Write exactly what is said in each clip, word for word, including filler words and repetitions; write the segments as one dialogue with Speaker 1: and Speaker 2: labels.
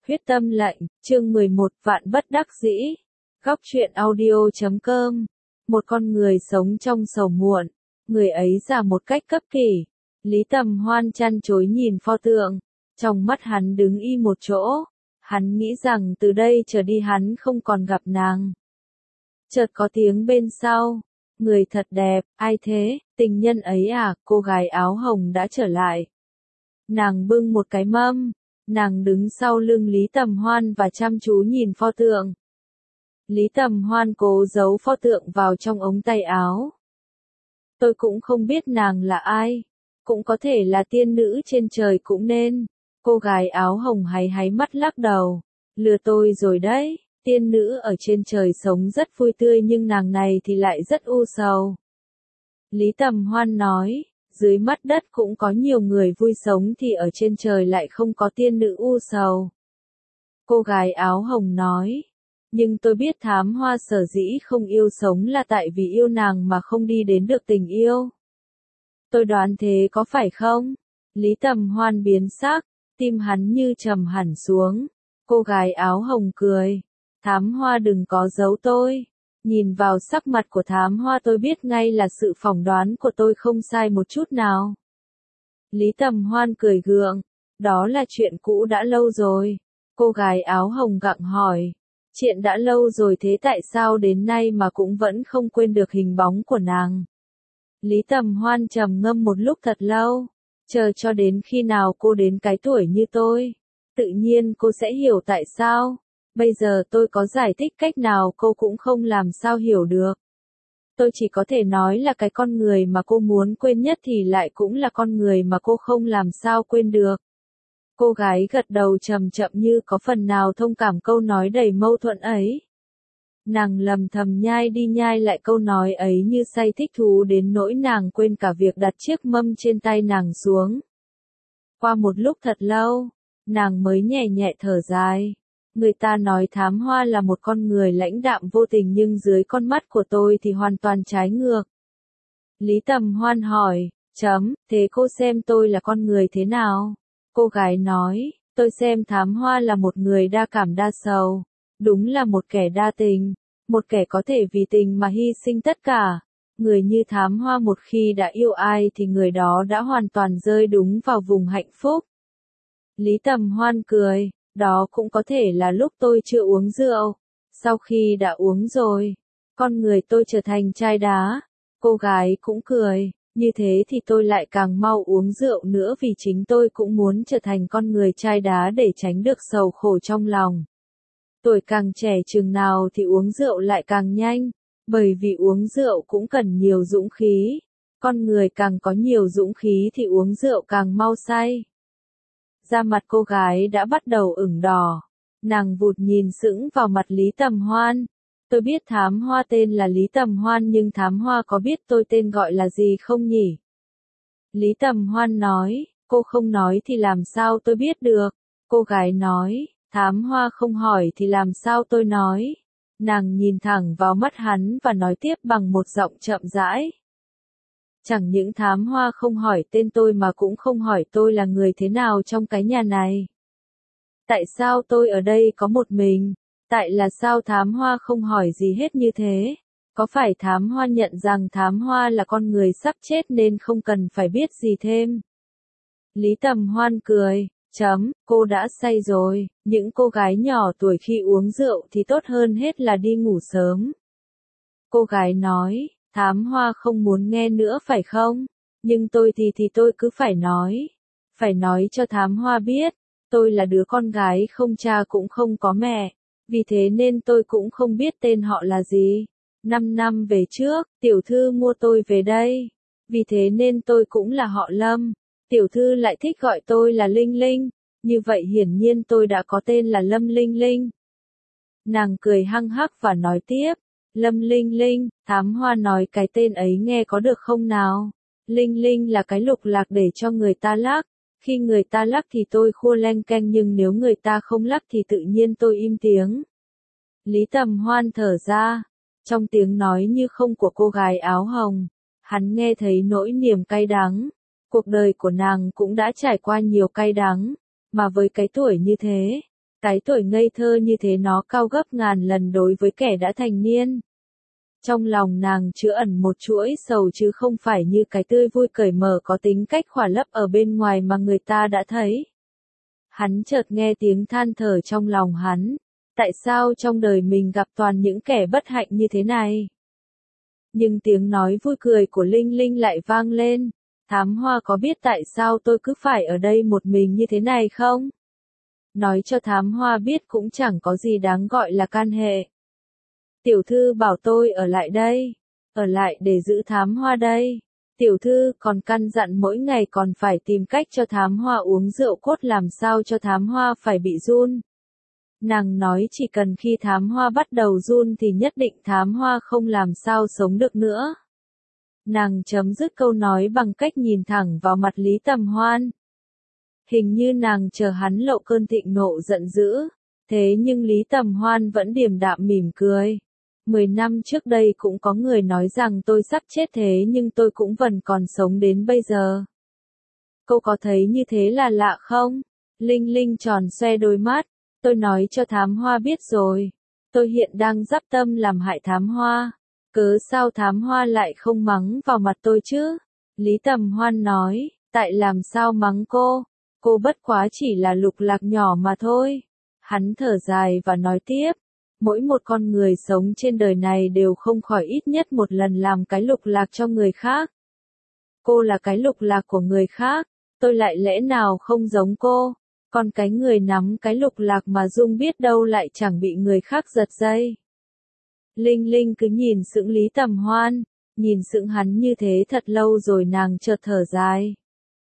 Speaker 1: Huyết tâm lệnh, chương mười một, vạn bất đắc dĩ. Góc truyện audio chấm com. Một con người sống trong sầu muộn, người ấy già một cách cấp kỷ. Lý Tầm Hoan chăn chối nhìn pho tượng, trong mắt hắn đứng y một chỗ, hắn nghĩ rằng từ đây trở đi hắn không còn gặp nàng. Chợt có tiếng bên sau, người thật đẹp, ai thế, tình nhân ấy à, cô gái áo hồng đã trở lại. Nàng bưng một cái mâm, nàng đứng sau lưng Lý Tầm Hoan và chăm chú nhìn pho tượng. Lý Tầm Hoan cố giấu pho tượng vào trong ống tay áo. Tôi cũng không biết nàng là ai, cũng có thể là tiên nữ trên trời cũng nên. Cô gái áo hồng háy háy mắt lắc đầu, lừa tôi rồi đấy, tiên nữ ở trên trời sống rất vui tươi nhưng nàng này thì lại rất u sầu. Lý Tầm Hoan nói, dưới mắt đất cũng có nhiều người vui sống thì ở trên trời lại không có tiên nữ u sầu. Cô gái áo hồng nói, nhưng tôi biết Thám Hoa sở dĩ không yêu sống là tại vì yêu nàng mà không đi đến được tình yêu. Tôi đoán thế có phải không? Lý Tầm Hoan biến sắc, tim hắn như trầm hẳn xuống. Cô gái áo hồng cười, Thám Hoa đừng có giấu tôi. Nhìn vào sắc mặt của Thám Hoa tôi biết ngay là sự phỏng đoán của tôi không sai một chút nào. Lý Tầm Hoan cười gượng, đó là chuyện cũ đã lâu rồi. Cô gái áo hồng gặng hỏi, chuyện đã lâu rồi thế tại sao đến nay mà cũng vẫn không quên được hình bóng của nàng? Lý Tầm Hoan trầm ngâm một lúc thật lâu, chờ cho đến khi nào cô đến cái tuổi như tôi, tự nhiên cô sẽ hiểu tại sao. Bây giờ tôi có giải thích cách nào cô cũng không làm sao hiểu được. Tôi chỉ có thể nói là cái con người mà cô muốn quên nhất thì lại cũng là con người mà cô không làm sao quên được. Cô gái gật đầu chậm chậm như có phần nào thông cảm câu nói đầy mâu thuẫn ấy. Nàng lầm thầm nhai đi nhai lại câu nói ấy như say thích thú đến nỗi nàng quên cả việc đặt chiếc mâm trên tay nàng xuống. Qua một lúc thật lâu, nàng mới nhẹ nhẹ thở dài. Người ta nói Thám Hoa là một con người lãnh đạm vô tình nhưng dưới con mắt của tôi thì hoàn toàn trái ngược. Lý Tầm Hoan hỏi, chấm, thế cô xem tôi là con người thế nào? Cô gái nói, tôi xem Thám Hoa là một người đa cảm đa sầu, đúng là một kẻ đa tình, một kẻ có thể vì tình mà hy sinh tất cả. Người như Thám Hoa một khi đã yêu ai thì người đó đã hoàn toàn rơi đúng vào vùng hạnh phúc. Lý Tầm Hoan cười. Đó cũng có thể là lúc tôi chưa uống rượu. Sau khi đã uống rồi, con người tôi trở thành chai đá. Cô gái cũng cười, như thế thì tôi lại càng mau uống rượu nữa vì chính tôi cũng muốn trở thành con người chai đá để tránh được sầu khổ trong lòng. Tuổi càng trẻ chừng nào thì uống rượu lại càng nhanh, bởi vì uống rượu cũng cần nhiều dũng khí. Con người càng có nhiều dũng khí thì uống rượu càng mau say. Da mặt cô gái đã bắt đầu ửng đỏ, nàng vụt nhìn sững vào mặt Lý Tầm Hoan. Tôi biết Thám Hoa tên là Lý Tầm Hoan nhưng Thám Hoa có biết tôi tên gọi là gì không nhỉ? Lý Tầm Hoan nói, cô không nói thì làm sao tôi biết được? Cô gái nói, Thám Hoa không hỏi thì làm sao tôi nói? Nàng nhìn thẳng vào mắt hắn và nói tiếp bằng một giọng chậm rãi. Chẳng những Thám Hoa không hỏi tên tôi mà cũng không hỏi tôi là người thế nào trong cái nhà này. Tại sao tôi ở đây có một mình? Tại là sao Thám Hoa không hỏi gì hết như thế? Có phải Thám Hoa nhận rằng Thám Hoa là con người sắp chết nên không cần phải biết gì thêm? Lý Tầm Hoan cười, chấm, cô đã say rồi, những cô gái nhỏ tuổi khi uống rượu thì tốt hơn hết là đi ngủ sớm. Cô gái nói, Thám Hoa không muốn nghe nữa phải không? Nhưng tôi thì thì tôi cứ phải nói. Phải nói cho Thám Hoa biết, tôi là đứa con gái không cha cũng không có mẹ. Vì thế nên tôi cũng không biết tên họ là gì. Năm năm về trước, tiểu thư mua tôi về đây. Vì thế nên tôi cũng là họ Lâm. Tiểu thư lại thích gọi tôi là Linh Linh. Như vậy hiển nhiên tôi đã có tên là Lâm Linh Linh. Nàng cười hăng hắc và nói tiếp. Lâm Linh Linh, Thám Hoa nói cái tên ấy nghe có được không nào? Linh Linh là cái lục lạc để cho người ta lắc. Khi người ta lắc thì tôi khua leng keng nhưng nếu người ta không lắc thì tự nhiên tôi im tiếng. Lý Tầm Hoan thở ra. Trong tiếng nói như không của cô gái áo hồng, hắn nghe thấy nỗi niềm cay đắng. Cuộc đời của nàng cũng đã trải qua nhiều cay đắng, mà với cái tuổi như thế, Cái tuổi ngây thơ như thế nó cao gấp ngàn lần đối với kẻ đã thành niên. Trong lòng nàng chứa ẩn một chuỗi sầu chứ không phải như cái tươi vui cởi mở có tính cách khỏa lấp ở bên ngoài mà người ta đã thấy. Hắn chợt nghe tiếng than thở trong lòng hắn. Tại sao trong đời mình gặp toàn những kẻ bất hạnh như thế này? Nhưng tiếng nói vui cười của Linh Linh lại vang lên. Thám Hoa có biết tại sao tôi cứ phải ở đây một mình như thế này không? Nói cho Thám Hoa biết cũng chẳng có gì đáng gọi là can hệ. Tiểu thư bảo tôi ở lại đây. Ở lại để giữ Thám Hoa đây. Tiểu thư còn căn dặn mỗi ngày còn phải tìm cách cho Thám Hoa uống rượu cốt làm sao cho Thám Hoa phải bị run. Nàng nói chỉ cần khi Thám Hoa bắt đầu run thì nhất định Thám Hoa không làm sao sống được nữa. Nàng chấm dứt câu nói bằng cách nhìn thẳng vào mặt Lý Tầm Hoan. Hình như nàng chờ hắn lộ cơn thịnh nộ giận dữ. Thế nhưng Lý Tầm Hoan vẫn điềm đạm mỉm cười. Mười năm trước đây cũng có người nói rằng tôi sắp chết thế nhưng tôi cũng vẫn còn sống đến bây giờ. Cô có thấy như thế là lạ không? Linh Linh tròn xoe đôi mắt. Tôi nói cho Thám Hoa biết rồi. Tôi hiện đang dắp tâm làm hại Thám Hoa. Cớ sao Thám Hoa lại không mắng vào mặt tôi chứ? Lý Tầm Hoan nói, tại làm sao mắng cô? Cô bất quá chỉ là lục lạc nhỏ mà thôi. Hắn thở dài và nói tiếp. Mỗi một con người sống trên đời này đều không khỏi ít nhất một lần làm cái lục lạc cho người khác. Cô là cái lục lạc của người khác. Tôi lại lẽ nào không giống cô? Còn cái người nắm cái lục lạc mà Dung biết đâu lại chẳng bị người khác giật dây. Linh Linh cứ nhìn sững Lý Tầm Hoan, nhìn sững hắn như thế thật lâu rồi nàng chợt thở dài.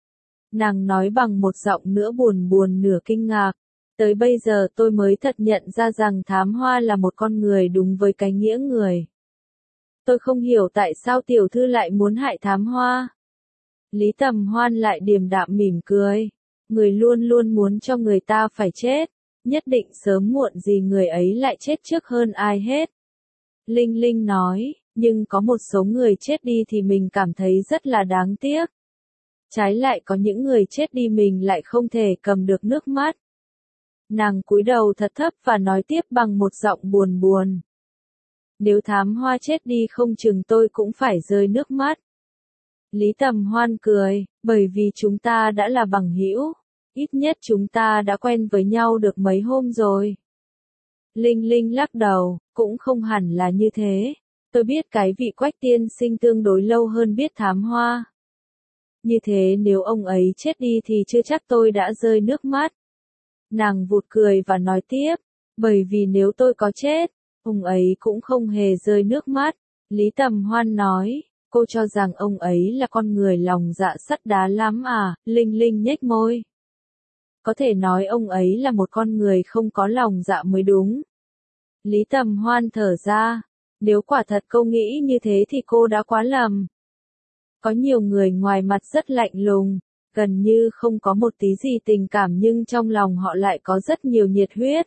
Speaker 1: Nàng nói bằng một giọng nửa buồn buồn nửa kinh ngạc, tới bây giờ tôi mới thật nhận ra rằng Thám Hoa là một con người đúng với cái nghĩa người. Tôi không hiểu tại sao tiểu thư lại muốn hại Thám Hoa. Lý Tầm Hoan lại điềm đạm mỉm cười. Người luôn luôn muốn cho người ta phải chết, nhất định sớm muộn gì người ấy lại chết trước hơn ai hết. Linh Linh nói, nhưng có một số người chết đi thì mình cảm thấy rất là đáng tiếc. Trái lại có những người chết đi mình lại không thể cầm được nước mắt. Nàng cúi đầu thật thấp và nói tiếp bằng một giọng buồn buồn. Nếu Thám Hoa chết đi không chừng tôi cũng phải rơi nước mắt. Lý Tầm Hoan cười, bởi vì chúng ta đã là bằng hữu. Ít nhất chúng ta đã quen với nhau được mấy hôm rồi. Linh Linh lắc đầu, cũng không hẳn là như thế. Tôi biết cái vị Quách tiên sinh tương đối lâu hơn biết Thám Hoa. Như thế nếu ông ấy chết đi thì chưa chắc tôi đã rơi nước mắt. Nàng vụt cười và nói tiếp, bởi vì nếu tôi có chết, ông ấy cũng không hề rơi nước mắt. Lý Tầm Hoan nói, cô cho rằng ông ấy là con người lòng dạ sắt đá lắm à? Linh Linh nhếch môi. Có thể nói ông ấy là một con người không có lòng dạ mới đúng. Lý Tầm Hoan thở ra, nếu quả thật cô nghĩ như thế thì cô đã quá lầm. Có nhiều người ngoài mặt rất lạnh lùng, gần như không có một tí gì tình cảm nhưng trong lòng họ lại có rất nhiều nhiệt huyết.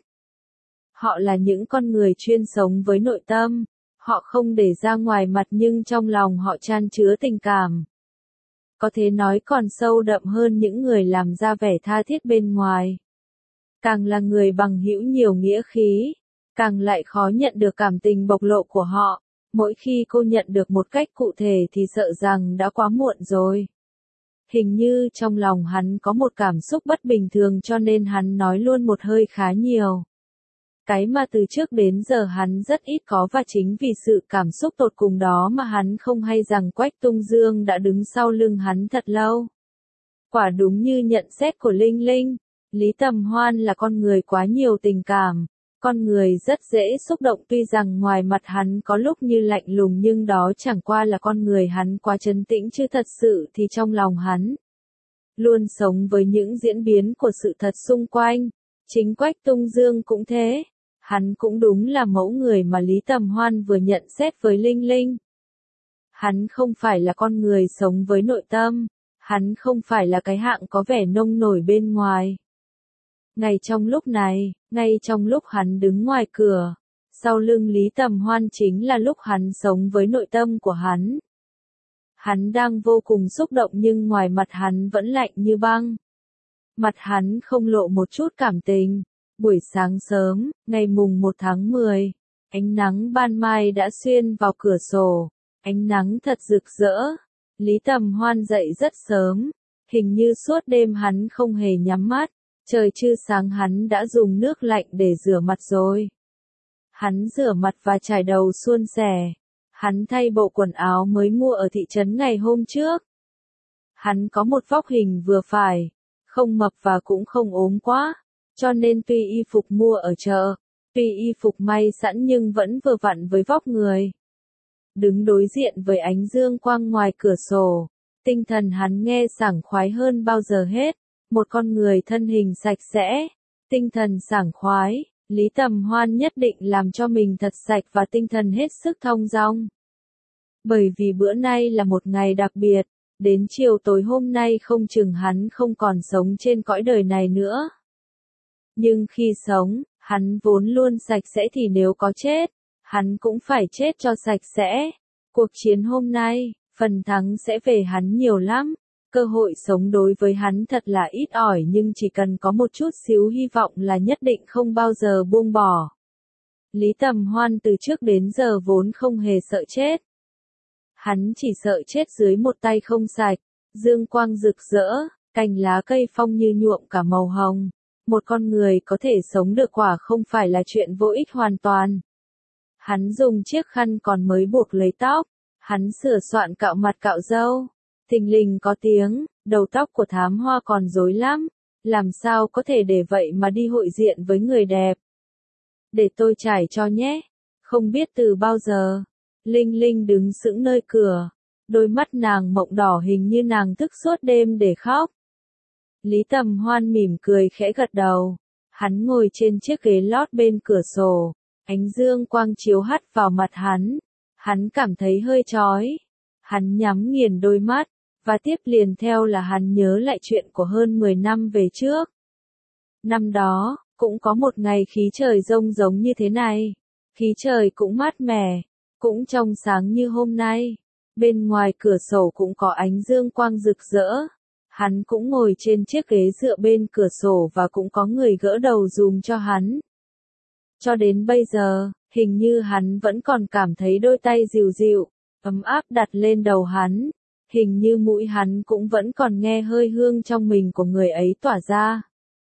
Speaker 1: Họ là những con người chuyên sống với nội tâm, họ không để ra ngoài mặt nhưng trong lòng họ chan chứa tình cảm. Có thể nói còn sâu đậm hơn những người làm ra vẻ tha thiết bên ngoài. Càng là người bằng hữu nhiều nghĩa khí, càng lại khó nhận được cảm tình bộc lộ của họ. Mỗi khi cô nhận được một cách cụ thể thì sợ rằng đã quá muộn rồi. Hình như trong lòng hắn có một cảm xúc bất bình thường cho nên hắn nói luôn một hơi khá nhiều. Cái mà từ trước đến giờ hắn rất ít có và chính vì sự cảm xúc tột cùng đó mà hắn không hay rằng Quách Tung Dương đã đứng sau lưng hắn thật lâu. Quả đúng như nhận xét của Linh Linh, Lý Tầm Hoan là con người quá nhiều tình cảm, con người rất dễ xúc động tuy rằng ngoài mặt hắn có lúc như lạnh lùng nhưng đó chẳng qua là con người hắn quá trấn tĩnh chứ thật sự thì trong lòng hắn luôn sống với những diễn biến của sự thật xung quanh. Chính Quách Tung Dương cũng thế. Hắn cũng đúng là mẫu người mà Lý Tầm Hoan vừa nhận xét với Linh Linh. Hắn không phải là con người sống với nội tâm, hắn không phải là cái hạng có vẻ nông nổi bên ngoài. Ngay trong lúc này, ngay trong lúc hắn đứng ngoài cửa, sau lưng Lý Tầm Hoan chính là lúc hắn sống với nội tâm của hắn. Hắn đang vô cùng xúc động nhưng ngoài mặt hắn vẫn lạnh như băng. Mặt hắn không lộ một chút cảm tình. Buổi sáng sớm, ngày mùng một tháng mười, ánh nắng ban mai đã xuyên vào cửa sổ, ánh nắng thật rực rỡ. Lý Tầm Hoan dậy rất sớm, hình như suốt đêm hắn không hề nhắm mắt, trời chưa sáng hắn đã dùng nước lạnh để rửa mặt rồi. Hắn rửa mặt và chải đầu suôn sẻ, hắn thay bộ quần áo mới mua ở thị trấn ngày hôm trước. Hắn có một vóc hình vừa phải, không mập và cũng không ốm quá, cho nên tuy y phục mua ở chợ, tuy y phục may sẵn nhưng vẫn vừa vặn với vóc người. Đứng đối diện với ánh dương quang ngoài cửa sổ, tinh thần hắn nghe sảng khoái hơn bao giờ hết, một con người thân hình sạch sẽ, tinh thần sảng khoái, Lý Tầm Hoan nhất định làm cho mình thật sạch và tinh thần hết sức thong dong. Bởi vì bữa nay là một ngày đặc biệt, đến chiều tối hôm nay không chừng hắn không còn sống trên cõi đời này nữa. Nhưng khi sống, hắn vốn luôn sạch sẽ thì nếu có chết, hắn cũng phải chết cho sạch sẽ. Cuộc chiến hôm nay, phần thắng sẽ về hắn nhiều lắm, cơ hội sống đối với hắn thật là ít ỏi nhưng chỉ cần có một chút xíu hy vọng là nhất định không bao giờ buông bỏ. Lý Tầm Hoan từ trước đến giờ vốn không hề sợ chết. Hắn chỉ sợ chết dưới một tay không sạch, dương quang rực rỡ, cành lá cây phong như nhuộm cả màu hồng. Một con người có thể sống được quả không phải là chuyện vô ích hoàn toàn. Hắn dùng chiếc khăn còn mới buộc lấy tóc, hắn sửa soạn cạo mặt cạo râu. Thình lình có tiếng, đầu tóc của Thám Hoa còn rối lắm, làm sao có thể để vậy mà đi hội diện với người đẹp. Để tôi trải cho nhé, không biết từ bao giờ. Linh Linh đứng sững nơi cửa, đôi mắt nàng mộng đỏ hình như nàng thức suốt đêm để khóc. Lý Tầm Hoan mỉm cười khẽ gật đầu, hắn ngồi trên chiếc ghế lót bên cửa sổ, ánh dương quang chiếu hắt vào mặt hắn, hắn cảm thấy hơi chói, hắn nhắm nghiền đôi mắt, và tiếp liền theo là hắn nhớ lại chuyện của hơn mười năm về trước. Năm đó, cũng có một ngày khí trời rông giống như thế này, khí trời cũng mát mẻ, cũng trong sáng như hôm nay, bên ngoài cửa sổ cũng có ánh dương quang rực rỡ. Hắn cũng ngồi trên chiếc ghế dựa bên cửa sổ và cũng có người gỡ đầu dùm cho hắn. Cho đến bây giờ, hình như hắn vẫn còn cảm thấy đôi tay dịu dịu, ấm áp đặt lên đầu hắn. Hình như mũi hắn cũng vẫn còn nghe hơi hương trong mình của người ấy tỏa ra.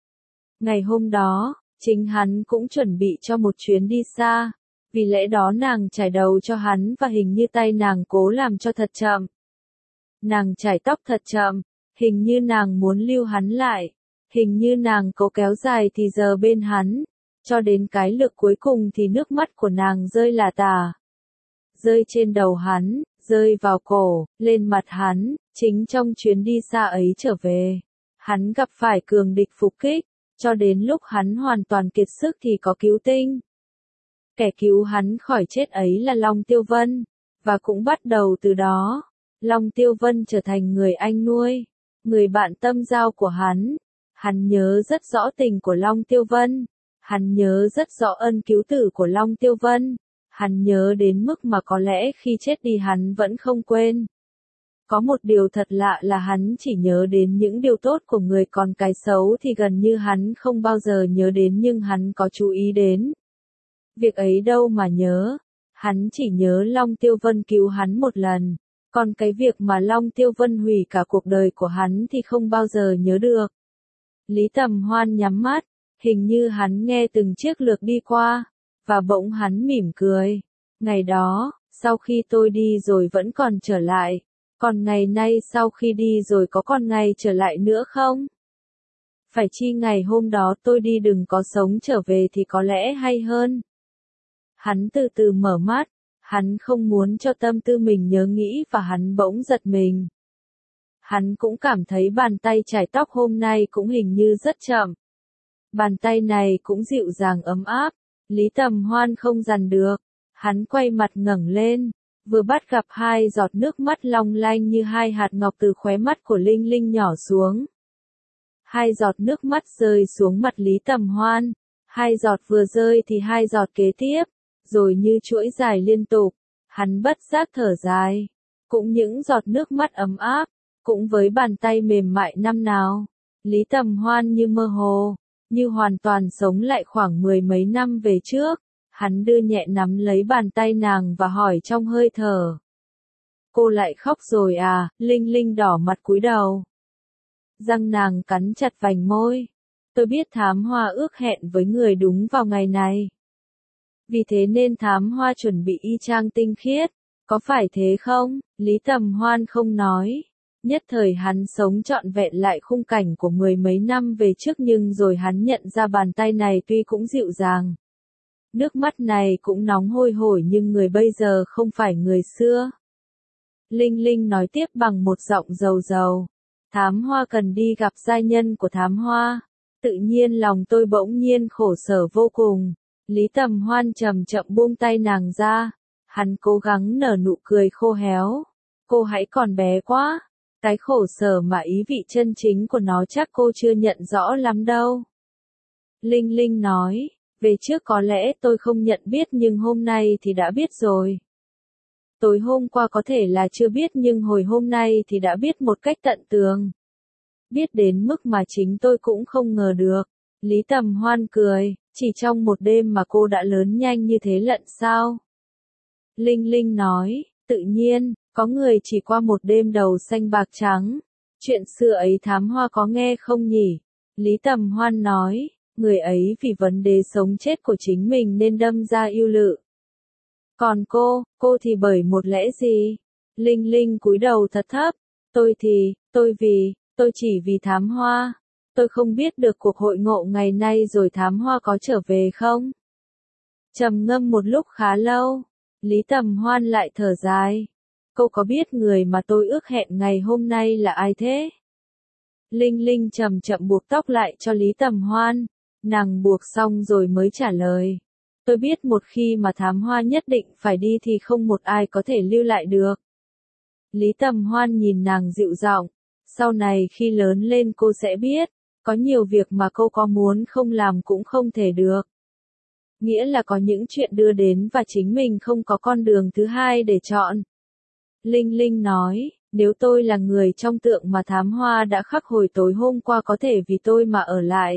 Speaker 1: Ngày hôm đó, chính hắn cũng chuẩn bị cho một chuyến đi xa. Vì lẽ đó nàng chải đầu cho hắn và hình như tay nàng cố làm cho thật chậm. Nàng chải tóc thật chậm. Hình như nàng muốn lưu hắn lại, hình như nàng cố kéo dài thì giờ bên hắn, cho đến cái lược cuối cùng thì nước mắt của nàng rơi lả tả. Rơi trên đầu hắn, rơi vào cổ, lên mặt hắn, chính trong chuyến đi xa ấy trở về. Hắn gặp phải cường địch phục kích, cho đến lúc hắn hoàn toàn kiệt sức thì có cứu tinh. Kẻ cứu hắn khỏi chết ấy là Long Tiêu Vân, và cũng bắt đầu từ đó, Long Tiêu Vân trở thành người anh nuôi. Người bạn tâm giao của hắn, hắn nhớ rất rõ tình của Long Tiêu Vân, hắn nhớ rất rõ ân cứu tử của Long Tiêu Vân, hắn nhớ đến mức mà có lẽ khi chết đi hắn vẫn không quên. Có một điều thật lạ là hắn chỉ nhớ đến những điều tốt của người còn cái xấu thì gần như hắn không bao giờ nhớ đến nhưng hắn có chú ý đến. Việc ấy đâu mà nhớ, hắn chỉ nhớ Long Tiêu Vân cứu hắn một lần. Còn cái việc mà Long Tiêu Vân hủy cả cuộc đời của hắn thì không bao giờ nhớ được. Lý Tầm Hoan nhắm mắt, hình như hắn nghe từng chiếc lược đi qua, và bỗng hắn mỉm cười. Ngày đó, sau khi tôi đi rồi vẫn còn trở lại, còn ngày nay sau khi đi rồi có còn ngày trở lại nữa không? Phải chi ngày hôm đó tôi đi đừng có sống trở về thì có lẽ hay hơn. Hắn từ từ mở mắt. Hắn không muốn cho tâm tư mình nhớ nghĩ và hắn bỗng giật mình. Hắn cũng cảm thấy bàn tay chải tóc hôm nay cũng hình như rất chậm. Bàn tay này cũng dịu dàng ấm áp, Lý Tầm Hoan không dằn được. Hắn quay mặt ngẩng lên, vừa bắt gặp hai giọt nước mắt long lanh như hai hạt ngọc từ khóe mắt của Linh Linh nhỏ xuống. Hai giọt nước mắt rơi xuống mặt Lý Tầm Hoan. Hai giọt vừa rơi thì hai giọt kế tiếp. Rồi như chuỗi dài liên tục, hắn bất giác thở dài, cũng những giọt nước mắt ấm áp, cũng với bàn tay mềm mại năm nào, Lý Tầm Hoan như mơ hồ, như hoàn toàn sống lại khoảng mười mấy năm về trước. Hắn đưa nhẹ nắm lấy bàn tay nàng và hỏi trong hơi thở. Cô lại khóc rồi à? Linh Linh đỏ mặt cúi đầu. Răng nàng cắn chặt vành môi. Tôi biết Thám Hoa ước hẹn với người đúng vào ngày này. Vì thế nên Thám Hoa chuẩn bị y chang tinh khiết. Có phải thế không? Lý Tầm Hoan không nói. Nhất thời hắn sống trọn vẹn lại khung cảnh của mười mấy năm về trước, nhưng rồi hắn nhận ra bàn tay này tuy cũng dịu dàng. Nước mắt này cũng nóng hôi hổi, nhưng người bây giờ không phải người xưa. Linh Linh nói tiếp bằng một giọng dầu dầu. Thám Hoa cần đi gặp giai nhân của Thám Hoa. Tự nhiên lòng tôi bỗng nhiên khổ sở vô cùng. Lý Tầm Hoan chậm chậm buông tay nàng ra. Hắn cố gắng nở nụ cười khô héo. Cô hãy còn bé quá. Cái khổ sở mà ý vị chân chính của nó chắc cô chưa nhận rõ lắm đâu. Linh Linh nói, về trước có lẽ tôi không nhận biết nhưng hôm nay thì đã biết rồi. Tối hôm qua có thể là chưa biết nhưng hồi hôm nay thì đã biết một cách tận tường. Biết đến mức mà chính tôi cũng không ngờ được. Lý Tầm Hoan cười, chỉ trong một đêm mà cô đã lớn nhanh như thế lận sao? Linh Linh nói, tự nhiên, có người chỉ qua một đêm đầu xanh bạc trắng. Chuyện xưa ấy Thám Hoa có nghe không nhỉ? Lý Tầm Hoan nói, người ấy vì vấn đề sống chết của chính mình nên đâm ra ưu lự. Còn cô, cô thì bởi một lẽ gì? Linh Linh cúi đầu thật thấp. Tôi thì, tôi vì, tôi chỉ vì Thám Hoa. Tôi không biết được cuộc hội ngộ ngày nay rồi Thám Hoa có trở về không? Trầm ngâm một lúc khá lâu. Lý Tầm Hoan lại thở dài. Cô có biết người mà tôi ước hẹn ngày hôm nay là ai thế? Linh Linh chậm chậm buộc tóc lại cho Lý Tầm Hoan. Nàng buộc xong rồi mới trả lời. Tôi biết một khi mà Thám Hoa nhất định phải đi thì không một ai có thể lưu lại được. Lý Tầm Hoan nhìn nàng dịu giọng. Sau này khi lớn lên cô sẽ biết. Có nhiều việc mà cô có muốn không làm cũng không thể được. Nghĩa là có những chuyện đưa đến và chính mình không có con đường thứ hai để chọn. Linh Linh nói, nếu tôi là người trong tượng mà Thám Hoa đã khắc hồi tối hôm qua có thể vì tôi mà ở lại.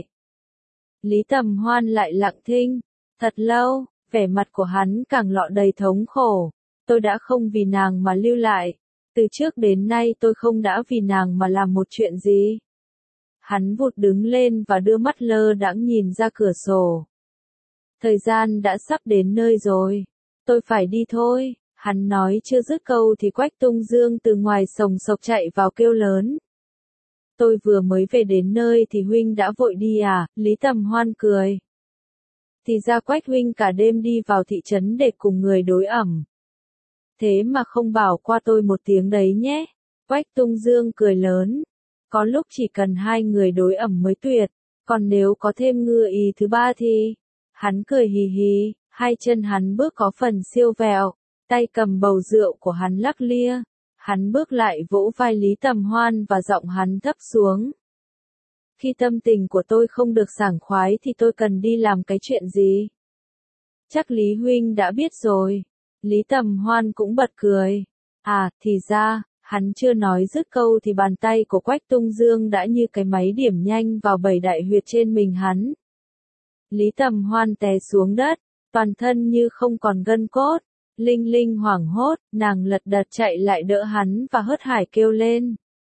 Speaker 1: Lý Tầm Hoan lại lặng thinh. Thật lâu, vẻ mặt của hắn càng lọ đầy thống khổ. Tôi đã không vì nàng mà lưu lại. Từ trước đến nay tôi không đã vì nàng mà làm một chuyện gì. Hắn vụt đứng lên và đưa mắt lơ đãng nhìn ra cửa sổ. Thời gian đã sắp đến nơi rồi. Tôi phải đi thôi. Hắn nói chưa dứt câu thì Quách Tung Dương từ ngoài sồng sộc chạy vào kêu lớn. Tôi vừa mới về đến nơi thì huynh đã vội đi à? Lý Tầm Hoan cười. Thì ra Quách huynh cả đêm đi vào thị trấn để cùng người đối ẩm. Thế mà không bảo qua tôi một tiếng đấy nhé. Quách Tung Dương cười lớn. Có lúc chỉ cần hai người đối ẩm mới tuyệt. Còn nếu có thêm ngựa ý thứ ba thì... Hắn cười hì hì, hai chân hắn bước có phần siêu vẹo. Tay cầm bầu rượu của hắn lắc lia. Hắn bước lại vỗ vai Lý Tầm Hoan và giọng hắn thấp xuống. Khi tâm tình của tôi không được sảng khoái thì tôi cần đi làm cái chuyện gì? Chắc Lý huynh đã biết rồi. Lý Tầm Hoan cũng bật cười. À, thì ra, hắn chưa nói dứt câu thì bàn tay của Quách Tung Dương đã như cái máy điểm nhanh vào bảy đại huyệt trên mình hắn. Lý Tầm Hoan té xuống đất, toàn thân như không còn gân cốt. Linh Linh hoảng hốt, nàng lật đật chạy lại đỡ hắn và hớt hải kêu lên.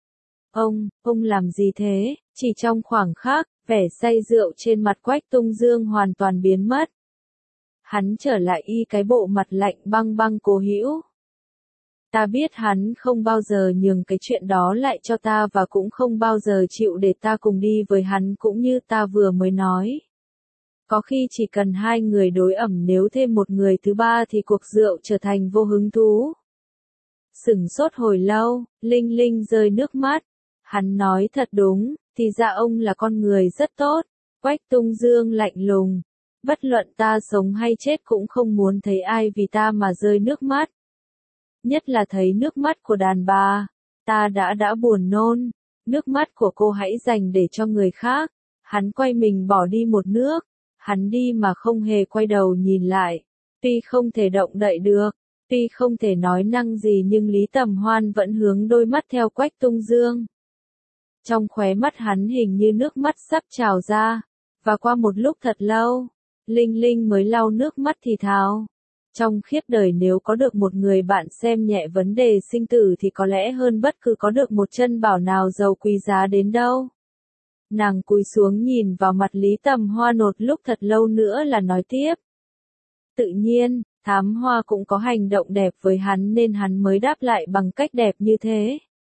Speaker 1: Ông, ông làm gì thế? Chỉ trong khoảng khắc, vẻ say rượu trên mặt Quách Tung Dương hoàn toàn biến mất. Hắn trở lại y cái bộ mặt lạnh băng băng cố hữu. Ta biết hắn không bao giờ nhường cái chuyện đó lại cho ta và cũng không bao giờ chịu để ta cùng đi với hắn cũng như ta vừa mới nói. Có khi chỉ cần hai người đối ẩm nếu thêm một người thứ ba thì cuộc rượu trở thành vô hứng thú. Sửng sốt hồi lâu, Linh Linh rơi nước mắt. Hắn nói thật đúng, thì ra ông là con người rất tốt. Quách Tung Dương lạnh lùng. Bất luận ta sống hay chết cũng không muốn thấy ai vì ta mà rơi nước mắt. Nhất là thấy nước mắt của đàn bà. Ta đã đã buồn nôn. Nước mắt của cô hãy dành để cho người khác. Hắn quay mình bỏ đi một nước. Hắn đi mà không hề quay đầu nhìn lại. Tuy không thể động đậy được. Tuy không thể nói năng gì nhưng Lý Tầm Hoan vẫn hướng đôi mắt theo Quách Tung Dương. Trong khóe mắt hắn hình như nước mắt sắp trào ra. Và qua một lúc thật lâu, Linh Linh mới lau nước mắt thì thào. Trong khiếp đời nếu có được một người bạn xem nhẹ vấn đề sinh tử thì có lẽ hơn bất cứ có được một chân bảo nào giàu quý giá đến đâu. Nàng cúi xuống nhìn vào mặt Lý Tầm Hoa một lúc thật lâu nữa là nói tiếp. Tự nhiên, Thám Hoa cũng có hành động đẹp với hắn nên hắn mới đáp lại bằng cách đẹp như thế.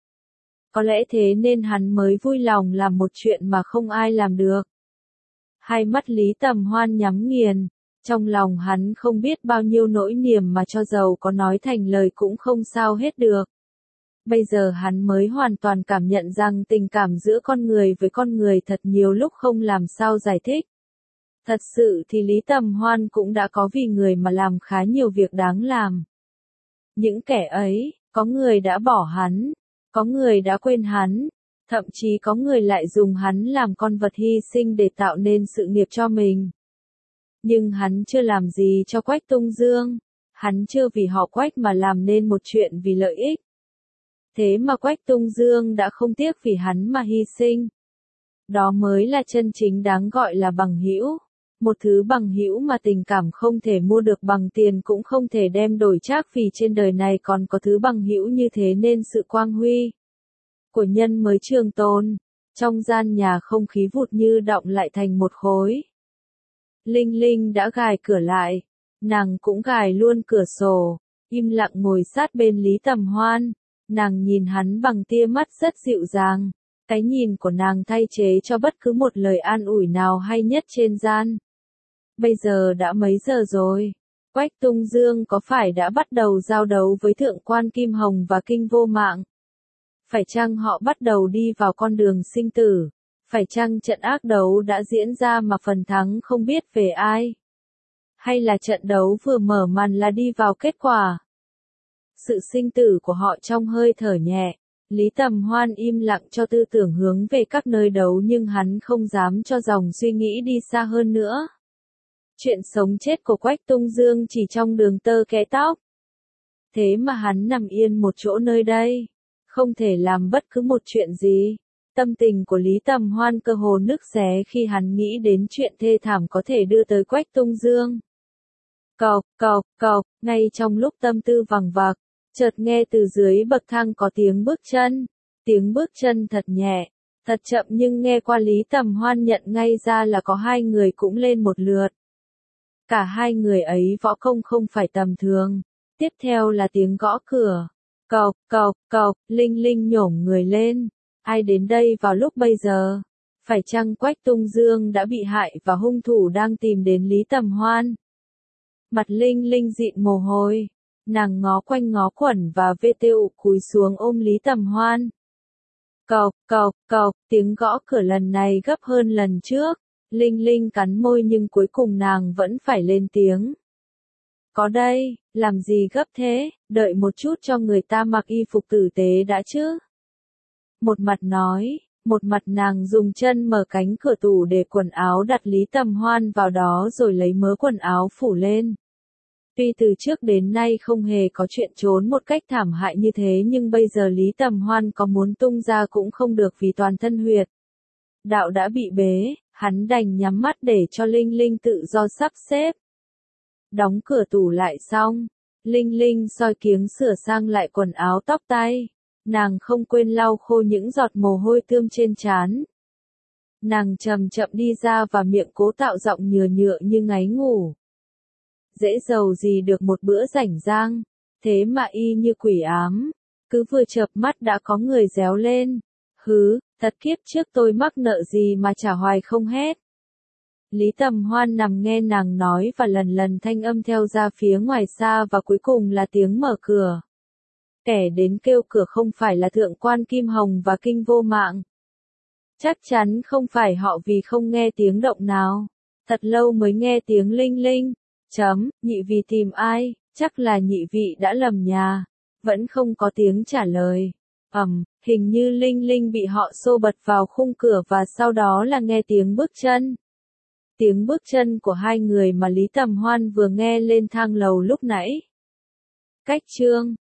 Speaker 1: Có lẽ thế nên hắn mới vui lòng làm một chuyện mà không ai làm được. Hai mắt Lý Tầm Hoan nhắm nghiền, trong lòng hắn không biết bao nhiêu nỗi niềm mà cho dầu có nói thành lời cũng không sao hết được. Bây giờ hắn mới hoàn toàn cảm nhận rằng tình cảm giữa con người với con người thật nhiều lúc không làm sao giải thích. Thật sự thì Lý Tầm Hoan cũng đã có vì người mà làm khá nhiều việc đáng làm. Những kẻ ấy, có người đã bỏ hắn, có người đã quên hắn, thậm chí có người lại dùng hắn làm con vật hy sinh để tạo nên sự nghiệp cho mình. Nhưng hắn chưa làm gì cho Quách Tung Dương, hắn chưa vì họ Quách mà làm nên một chuyện vì lợi ích. Thế mà Quách Tung Dương đã không tiếc vì hắn mà hy sinh. Đó mới là chân chính đáng gọi là bằng hữu, một thứ bằng hữu mà tình cảm không thể mua được bằng tiền cũng không thể đem đổi trác, vì trên đời này còn có thứ bằng hữu như thế nên sự quang huy của nhân mới trường tồn. Trong gian nhà không khí vụt như đọng lại thành một khối. Linh Linh đã gài cửa lại, nàng cũng gài luôn cửa sổ, im lặng ngồi sát bên Lý Tầm Hoan, nàng nhìn hắn bằng tia mắt rất dịu dàng, cái nhìn của nàng thay thế cho bất cứ một lời an ủi nào hay nhất trên gian. Bây giờ đã mấy giờ rồi? Quách Tung Dương có phải đã bắt đầu giao đấu với thượng quan Kim Hồng và Kinh Vô Mạng? Phải chăng họ bắt đầu đi vào con đường sinh tử? Phải chăng trận ác đấu đã diễn ra mà phần thắng không biết về ai? Hay là trận đấu vừa mở màn là đi vào kết quả? Sự sinh tử của họ trong hơi thở nhẹ. Lý Tầm Hoan im lặng cho tư tưởng hướng về các nơi đấu, nhưng hắn không dám cho dòng suy nghĩ đi xa hơn nữa. Chuyện sống chết của Quách Tung Dương chỉ trong đường tơ kẽ tóc. Thế mà hắn nằm yên một chỗ nơi đây, không thể làm bất cứ một chuyện gì. Tâm tình của Lý Tầm Hoan cơ hồ nức xé khi hắn nghĩ đến chuyện thê thảm có thể đưa tới Quách Tung Dương. Cộc, cộc, cộc, ngay trong lúc tâm tư vằng vặc, chợt nghe từ dưới bậc thang có tiếng bước chân. Tiếng bước chân thật nhẹ, thật chậm, nhưng nghe qua Lý Tầm Hoan nhận ngay ra là có hai người cũng lên một lượt. Cả hai người ấy võ công không phải tầm thường. Tiếp theo là tiếng gõ cửa. Cộc, cộc, cộc, Linh Linh nhổm người lên. Ai đến đây vào lúc bây giờ? Phải chăng Quách Tung Dương đã bị hại và hung thủ đang tìm đến Lý Tầm Hoan? Mặt Linh Linh dịn mồ hôi. Nàng ngó quanh ngó quẩn và vê tê u cúi xuống ôm Lý Tầm Hoan. Cộc, cộc, cộc, tiếng gõ cửa lần này gấp hơn lần trước. Linh Linh cắn môi nhưng cuối cùng nàng vẫn phải lên tiếng. Có đây, làm gì gấp thế, đợi một chút cho người ta mặc y phục tử tế đã chứ. Một mặt nói, một mặt nàng dùng chân mở cánh cửa tủ để quần áo đặt Lý Tầm Hoan vào đó rồi lấy mớ quần áo phủ lên. Tuy từ trước đến nay không hề có chuyện trốn một cách thảm hại như thế, nhưng bây giờ Lý Tầm Hoan có muốn tung ra cũng không được vì toàn thân huyệt đạo đã bị bế, hắn đành nhắm mắt để cho Linh Linh tự do sắp xếp. Đóng cửa tủ lại xong, Linh Linh soi kiếng sửa sang lại quần áo tóc tai. Nàng không quên lau khô những giọt mồ hôi tươm trên trán. Nàng chậm chậm đi ra và miệng cố tạo giọng nhừa nhựa như ngáy ngủ. Dễ giàu gì được một bữa rảnh rang, thế mà y như quỷ ám. Cứ vừa chợp mắt đã có người réo lên. Hứ, thật kiếp trước tôi mắc nợ gì mà trả hoài không hết. Lý Tầm Hoan nằm nghe nàng nói và lần lần thanh âm theo ra phía ngoài xa, và cuối cùng là tiếng mở cửa. Kẻ đến kêu cửa không phải là thượng quan Kim Hồng và Kinh Vô Mạng. Chắc chắn không phải họ, vì không nghe tiếng động nào. Thật lâu mới nghe tiếng Linh Linh. Chấm, nhị vị tìm ai? Chắc là nhị vị đã lầm nhà. Vẫn không có tiếng trả lời. Ầm, um, hình như Linh Linh bị họ xô bật vào khung cửa và sau đó là nghe tiếng bước chân. Tiếng bước chân của hai người mà Lý Tầm Hoan vừa nghe lên thang lầu lúc nãy. Cách chương